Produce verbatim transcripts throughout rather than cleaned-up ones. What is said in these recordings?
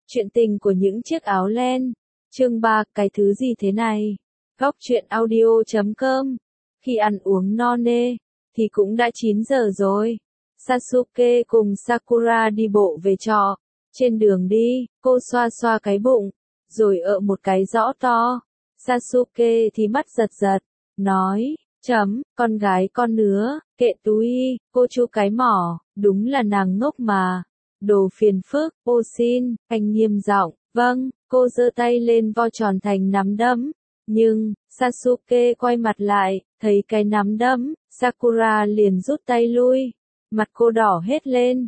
Chuyện tình của những chiếc áo len. Chương ba, cái thứ gì thế này? Góc truyện audio chấm com. Khi ăn uống no nê, thì cũng đã chín giờ rồi. Sasuke cùng Sakura đi bộ về trọ. Trên đường đi, cô xoa xoa cái bụng, rồi ợ một cái rõ to. Sasuke thì mắt giật giật, nói, chấm, con gái con nứa, kệ túi, cô chu cái mỏ, đúng là nàng ngốc mà. Đồ phiền phức, ô xin, anh nghiêm giọng, vâng, cô giơ tay lên vo tròn thành nắm đấm. Nhưng, Sasuke quay mặt lại, thấy cái nắm đấm, Sakura liền rút tay lui. Mặt cô đỏ hết lên.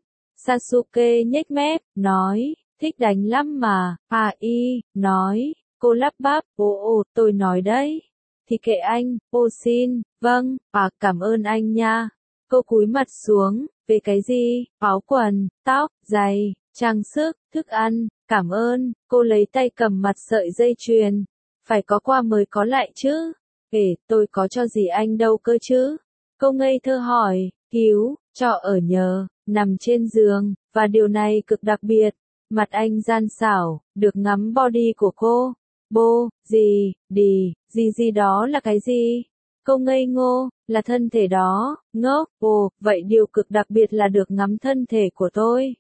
Sasuke nhếch mép, nói, thích đánh lắm mà, à y, nói, cô lắp bắp, ồ ồ, tôi nói đấy. Thì kệ anh, ô xin, vâng, à cảm ơn anh nha. Cô cúi mặt xuống, về cái gì, áo quần, tóc, giày, trang sức, thức ăn, cảm ơn, cô lấy tay cầm mặt sợi dây chuyền. Phải có qua mới có lại chứ. Kể, tôi có cho gì anh đâu cơ chứ. Cô ngây thơ hỏi, cứu, cho ở nhờ, nằm trên giường, và điều này cực đặc biệt. Mặt anh gian xảo, được ngắm body của cô. Bô, gì, đì, gì gì đó là cái gì? Cô ngây ngô, là thân thể đó, ngốc, ồ, vậy điều cực đặc biệt là được ngắm thân thể của tôi.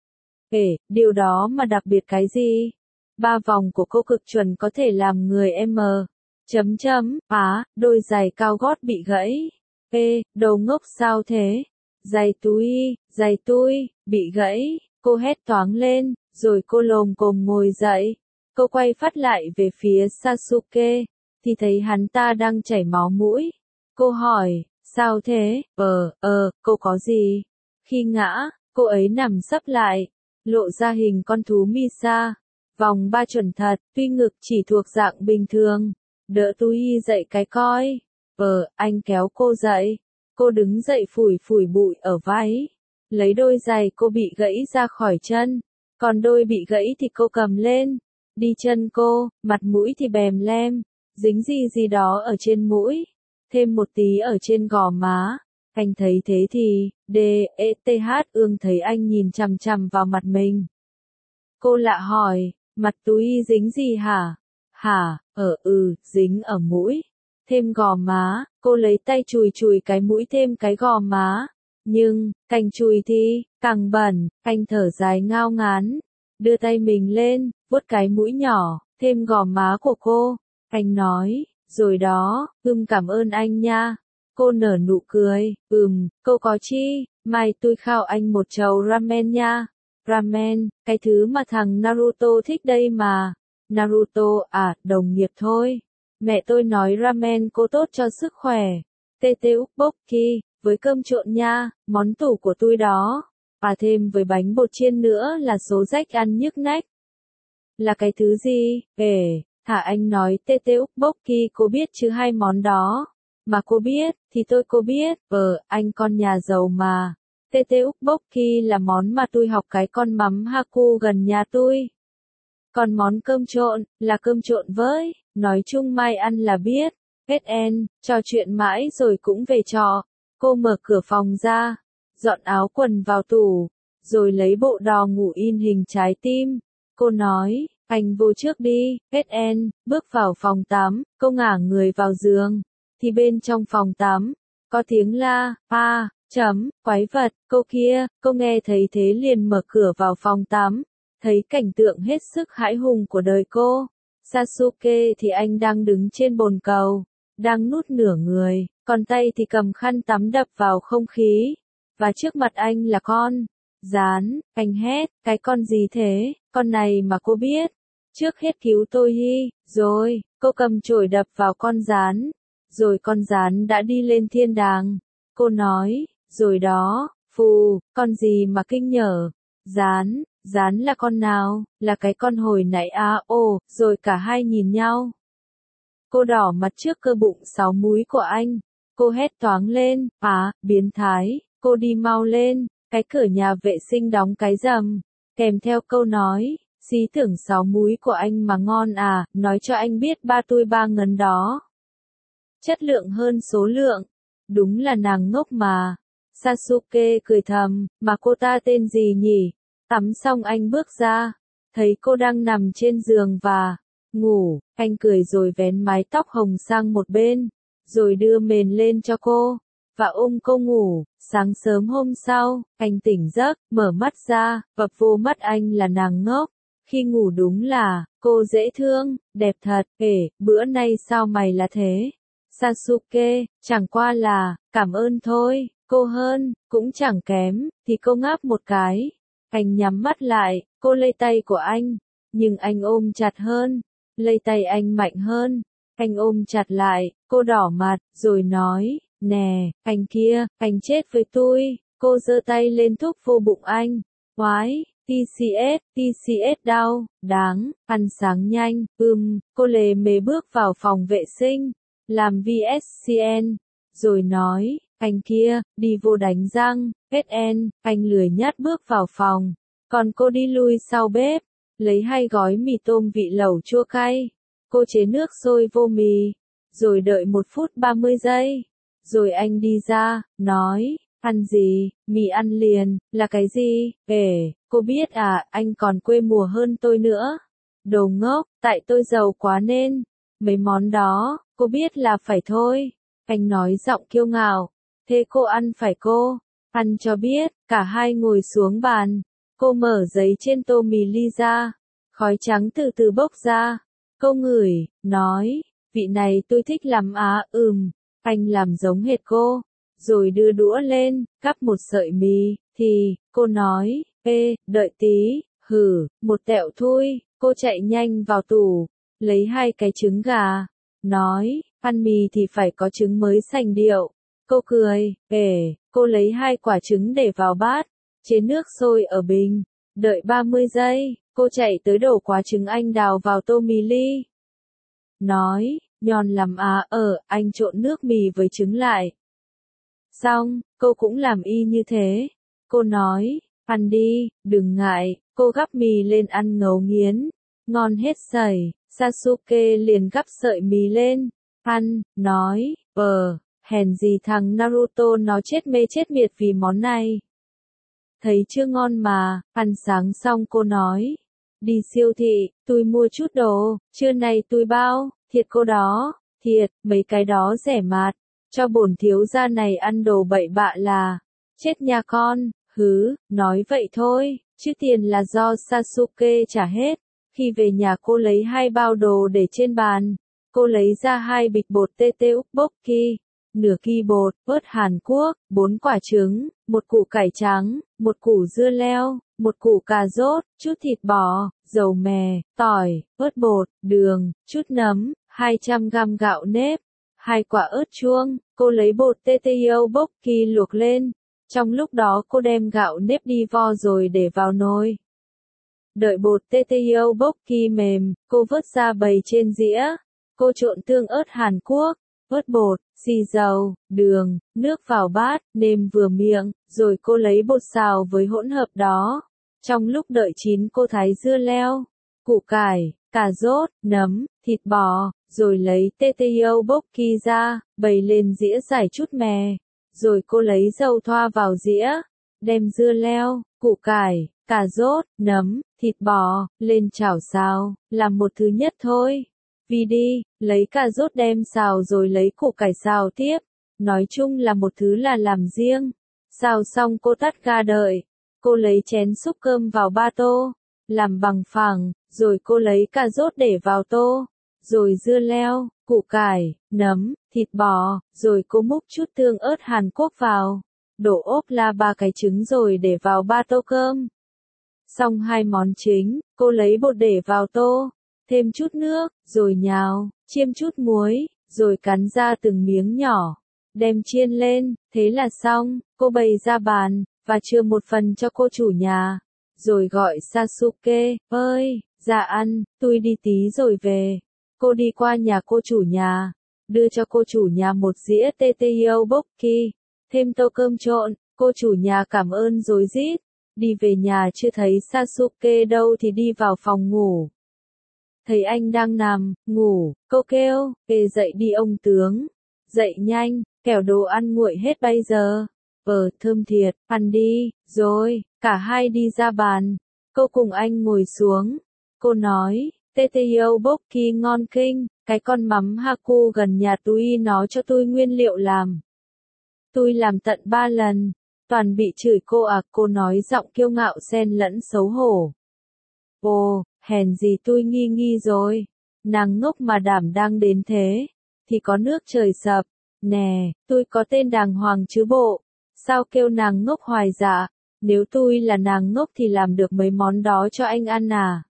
Kể, điều đó mà đặc biệt cái gì? Ba vòng của cô cực chuẩn có thể làm người M. Chấm chấm, á, đôi giày cao gót bị gãy. Ê, đồ ngốc sao thế? Giày túi, giày túi, bị gãy. Cô hét toáng lên, rồi cô lồm cồm ngồi dậy. Cô quay phát lại về phía Sasuke, thì thấy hắn ta đang chảy máu mũi. Cô hỏi, sao thế? Ờ, ờ, cô có gì? Khi ngã, cô ấy nằm sấp lại, lộ ra hình con thú Misa. Vòng ba chuẩn thật, tuy ngực chỉ thuộc dạng bình thường. Đỡ túi dậy cái coi. Ờ, anh kéo cô dậy. Cô đứng dậy phủi phủi bụi ở váy. Lấy đôi giày cô bị gãy ra khỏi chân. Còn đôi bị gãy thì cô cầm lên. Đi chân cô, mặt mũi thì bèm lem. Dính gì gì đó ở trên mũi. Thêm một tí ở trên gò má. Anh thấy thế thì, D, E, T, H ương thấy anh nhìn chằm chằm vào mặt mình. Cô lạ hỏi, mặt túi dính gì hả? Hả, ở ừ, dính ở mũi. Thêm gò má, cô lấy tay chùi chùi cái mũi thêm cái gò má. Nhưng, càng chùi thì, càng bẩn, anh thở dài ngao ngán. Đưa tay mình lên, vuốt cái mũi nhỏ, thêm gò má của cô. Anh nói, rồi đó, ưm cảm ơn anh nha. Cô nở nụ cười, ừm, cô có chi, mai tôi khao anh một chầu ramen nha. Ramen, cái thứ mà thằng Naruto thích đây mà. Naruto, à, đồng nghiệp thôi. Mẹ tôi nói ramen cô tốt cho sức khỏe. Tete ukboki, với cơm trộn nha, món tủ của tôi đó. À thêm với bánh bột chiên nữa là số rách ăn nhức nách. Là cái thứ gì? Ể, thả anh nói Tete ukboki cô biết chứ hai món đó. Mà cô biết, thì tôi cô biết, ờ, anh con nhà giàu mà. Tete ukboki là món mà tôi học cái con mắm Haku gần nhà tôi. Còn món cơm trộn, là cơm trộn với, nói chung mai ăn là biết. ét en, trò chuyện mãi rồi cũng về trọ. Cô mở cửa phòng ra, dọn áo quần vào tủ, rồi lấy bộ đò ngủ in hình trái tim. Cô nói, anh vô trước đi, ét en, bước vào phòng tắm, cô ngả người vào giường. Thì bên trong phòng tắm, có tiếng la, a, chấm, quái vật, cô kia, cô nghe thấy thế liền mở cửa vào phòng tắm. Thấy cảnh tượng hết sức hãi hùng của đời cô. Sasuke thì anh đang đứng trên bồn cầu, đang nút nửa người, còn tay thì cầm khăn tắm đập vào không khí. Và trước mặt anh là con gián, anh hét, cái con gì thế, con này mà cô biết. Trước hết cứu tôi hi, rồi, cô cầm chổi đập vào con gián. Rồi con gián đã đi lên thiên đàng. Cô nói, rồi đó, phù, con gì mà kinh nhở. Gián, gián là con nào, là cái con hồi nãy à ồ, rồi cả hai nhìn nhau. Cô đỏ mặt trước cơ bụng sáu múi của anh. Cô hét toáng lên, á, biến thái, cô đi mau lên, cái cửa nhà vệ sinh đóng cái rầm. Kèm theo câu nói, xí tưởng sáu múi của anh mà ngon à, nói cho anh biết ba tôi ba ngấn đó. Chất lượng hơn số lượng. Đúng là nàng ngốc mà. Sasuke cười thầm, mà cô ta tên gì nhỉ? Tắm xong anh bước ra. thấy cô đang nằm trên giường và ngủ, anh cười rồi vén mái tóc hồng sang một bên, rồi đưa mền lên cho cô, và ôm cô ngủ. Sáng sớm hôm sau, anh tỉnh giấc, mở mắt ra, vập vô mắt anh là nàng ngốc. Khi ngủ đúng là, cô dễ thương, đẹp thật, ể, bữa nay sao mày là thế? Sasuke, chẳng qua là, cảm ơn thôi, cô hơn, cũng chẳng kém, thì cô ngáp một cái. Anh nhắm mắt lại, cô lay tay của anh, nhưng anh ôm chặt hơn, lay tay anh mạnh hơn. Anh ôm chặt lại, cô đỏ mặt, rồi nói, nè, anh kia, anh chết với tôi. Cô giơ tay lên thúc vô bụng anh. Oái, tê xê ét, tê xê ét đau, đáng, ăn sáng nhanh, ừm, cô lề mề bước vào phòng vệ sinh, làm vê ét xê en, rồi nói, anh kia, đi vô đánh răng, ét en, anh lười nhác bước vào phòng, còn cô đi lui sau bếp, lấy hai gói mì tôm vị lẩu chua cay, cô chế nước sôi vô mì, rồi đợi một phút ba mươi giây, rồi anh đi ra, nói, ăn gì, mì ăn liền, là cái gì, ể, cô biết à, anh còn quê mùa hơn tôi nữa, đồ ngốc, tại tôi giàu quá nên, mấy món đó, cô biết là phải thôi, anh nói giọng kiêu ngạo, thế cô ăn phải cô, ăn cho biết, cả hai ngồi xuống bàn, cô mở giấy trên tô mì ly ra, khói trắng từ từ bốc ra, cô ngửi, nói, vị này tôi thích lắm á, ừm, anh làm giống hệt cô, rồi đưa đũa lên, cắp một sợi mì, thì, cô nói, ê, đợi tí, hử, một tẹo thôi, cô chạy nhanh vào tủ, lấy hai cái trứng gà, nói, ăn mì thì phải có trứng mới sành điệu, cô cười, ể, cô lấy hai quả trứng để vào bát, chế nước sôi ở bình, đợi ba mươi giây, cô chạy tới đổ quả trứng anh đào vào tô mì ly, nói, nhòn lắm à, ở, anh trộn nước mì với trứng lại. Xong, cô cũng làm y như thế. Cô nói, ăn đi, đừng ngại, cô gắp mì lên ăn ngấu nghiến. Ngon hết sảy, Sasuke liền gắp sợi mì lên. Ăn, nói, ờ, hèn gì thằng Naruto nó chết mê chết miệt vì món này. Thấy chưa ngon mà, ăn sáng xong cô nói. Đi siêu thị, tôi mua chút đồ, trưa nay tôi bao, thiệt cô đó, thiệt, mấy cái đó rẻ mạt. Cho bổn thiếu gia này ăn đồ bậy bạ là, chết nha con, hứ, nói vậy thôi, chứ tiền là do Sasuke trả hết. Khi về nhà cô lấy hai bao đồ để trên bàn, cô lấy ra hai bịch bột tê tê tteokbokki, nửa ki bột, ớt Hàn Quốc, bốn quả trứng, một củ cải trắng, một củ dưa leo, một củ cà rốt, chút thịt bò, dầu mè, tỏi, ớt bột, đường, chút nấm, hai trăm gam gạo nếp. Hai quả ớt chuông, cô lấy bột tê tê tteokbokki luộc lên. Trong lúc đó cô đem gạo nếp đi vo rồi để vào nồi. Đợi bột tê tê tteokbokki mềm, cô vớt ra bày trên dĩa. Cô trộn tương ớt Hàn Quốc, ớt bột, xì dầu, đường, nước vào bát, nêm vừa miệng, rồi cô lấy bột xào với hỗn hợp đó. Trong lúc đợi chín cô thái dưa leo, củ cải, cà rốt, nấm, thịt bò, rồi lấy tê tê tteokbokki ra, bày lên dĩa rải chút mè, rồi cô lấy dầu thoa vào dĩa, đem dưa leo, củ cải, cà rốt, nấm, thịt bò, lên chảo xào, làm một thứ nhất thôi. Vì đi, lấy cà rốt đem xào rồi lấy củ cải xào tiếp, nói chung là một thứ là làm riêng. Xào xong cô tắt ga đợi, cô lấy chén xúc cơm vào ba tô, làm bằng phẳng, rồi cô lấy cà rốt để vào tô, rồi dưa leo, củ cải, nấm, thịt bò, rồi cô múc chút tương ớt Hàn Quốc vào, đổ ốp la ba cái trứng rồi để vào ba tô cơm. Xong hai món chính, cô lấy bột để vào tô, thêm chút nước, rồi nhào, chiêm chút muối, rồi cắn ra từng miếng nhỏ, đem chiên lên, thế là xong, cô bày ra bàn, và chừa một phần cho cô chủ nhà, rồi gọi Sasuke, ơi, ra ăn, tôi đi tí rồi về. Cô đi qua nhà cô chủ nhà, đưa cho cô chủ nhà một dĩa tê tê tteokbokki, thêm tô cơm trộn, cô chủ nhà cảm ơn rối rít, đi về nhà chưa thấy Sasuke đâu thì đi vào phòng ngủ. Thấy anh đang nằm, ngủ, cô kêu, ê dậy đi ông tướng, dậy nhanh, kẻo đồ ăn nguội hết bây giờ, ờ thơm thiệt, ăn đi, rồi, cả hai đi ra bàn, Cô cùng anh ngồi xuống. Cô nói, Tateokbokki ngon kinh, cái con mắm Haku gần nhà tôi nó cho tôi nguyên liệu làm. Tôi làm tận ba lần, toàn bị chửi cô à, cô nói giọng kiêu ngạo xen lẫn xấu hổ. Ồ, hèn gì tôi nghi nghi rồi, nàng ngốc mà đảm đang đến thế, thì có nước trời sập, nè, tôi có tên đàng hoàng chứ bộ, sao kêu nàng ngốc hoài dạ, nếu tôi là nàng ngốc thì làm được mấy món đó cho anh ăn à.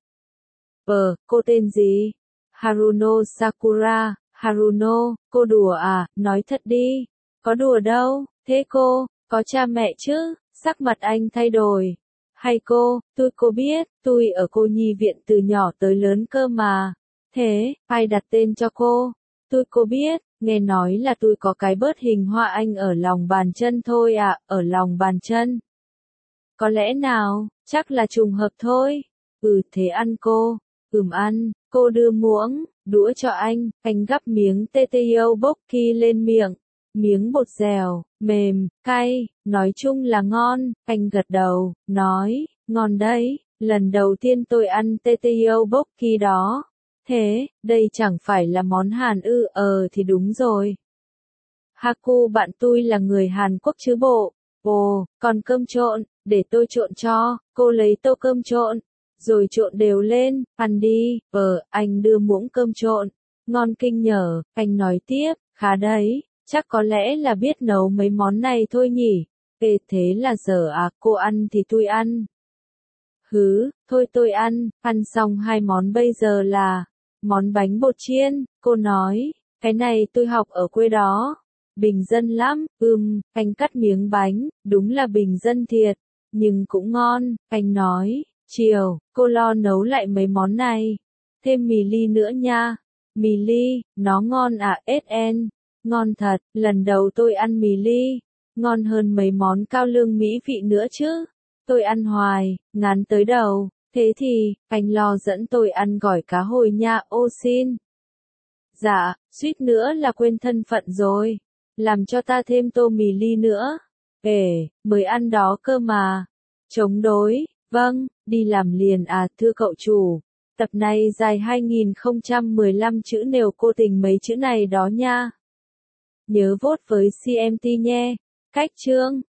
Ờ, cô tên gì? Haruno Sakura, Haruno, cô đùa à, nói thật đi, có đùa đâu, thế cô, có cha mẹ chứ, sắc mặt anh thay đổi. Hay cô, tôi cô biết, tôi ở cô nhi viện từ nhỏ tới lớn cơ mà. Thế, ai đặt tên cho cô? Tôi cô biết, nghe nói là tôi có cái bớt hình hoa anh ở lòng bàn chân thôi à, ở lòng bàn chân. Có lẽ nào, chắc là trùng hợp thôi. Ừ thế ăn cô, ừm ăn, cô đưa muỗng, đũa cho anh, anh gắp miếng Tateokbokki lên miệng. Miếng bột dẻo, mềm, cay, nói chung là ngon, anh gật đầu, nói, ngon đấy, lần đầu tiên tôi ăn Tateokbokki đó. Thế, đây chẳng phải là món Hàn ư, ờ thì đúng rồi. Haku bạn tôi là người Hàn Quốc chứ bộ. Ồ, còn cơm trộn, để tôi trộn cho, cô lấy tô cơm trộn, rồi trộn đều lên, ăn đi, ờ, anh đưa muỗng cơm trộn, ngon kinh nhở, anh nói tiếp, khá đấy. Chắc có lẽ là biết nấu mấy món này thôi nhỉ. Ê thế là giờ à, cô ăn thì tôi ăn. Hứ, thôi tôi ăn, ăn xong hai món bây giờ là món bánh bột chiên, cô nói, cái này tôi học ở quê đó. Bình dân lắm, ừm, anh cắt miếng bánh, đúng là bình dân thiệt, nhưng cũng ngon, anh nói, chiều, cô lo nấu lại mấy món này. Thêm mì ly nữa nha. Mì ly, nó ngon à, ét en. Ngon thật, lần đầu tôi ăn mì ly, ngon hơn mấy món cao lương mỹ vị nữa chứ. Tôi ăn hoài, ngán tới đầu, thế thì, anh lo dẫn tôi ăn gỏi cá hồi nha, ô xin. Dạ, suýt nữa là quên thân phận rồi, làm cho ta thêm tô mì ly nữa. Ể, mới ăn đó cơ mà. Chống đối, vâng, đi làm liền à, thưa cậu chủ. Tập này dài hai nghìn không trăm mười lăm chữ nếu cô tình mấy chữ này đó nha. Nhớ vote với xê em tê nhé. Cách chương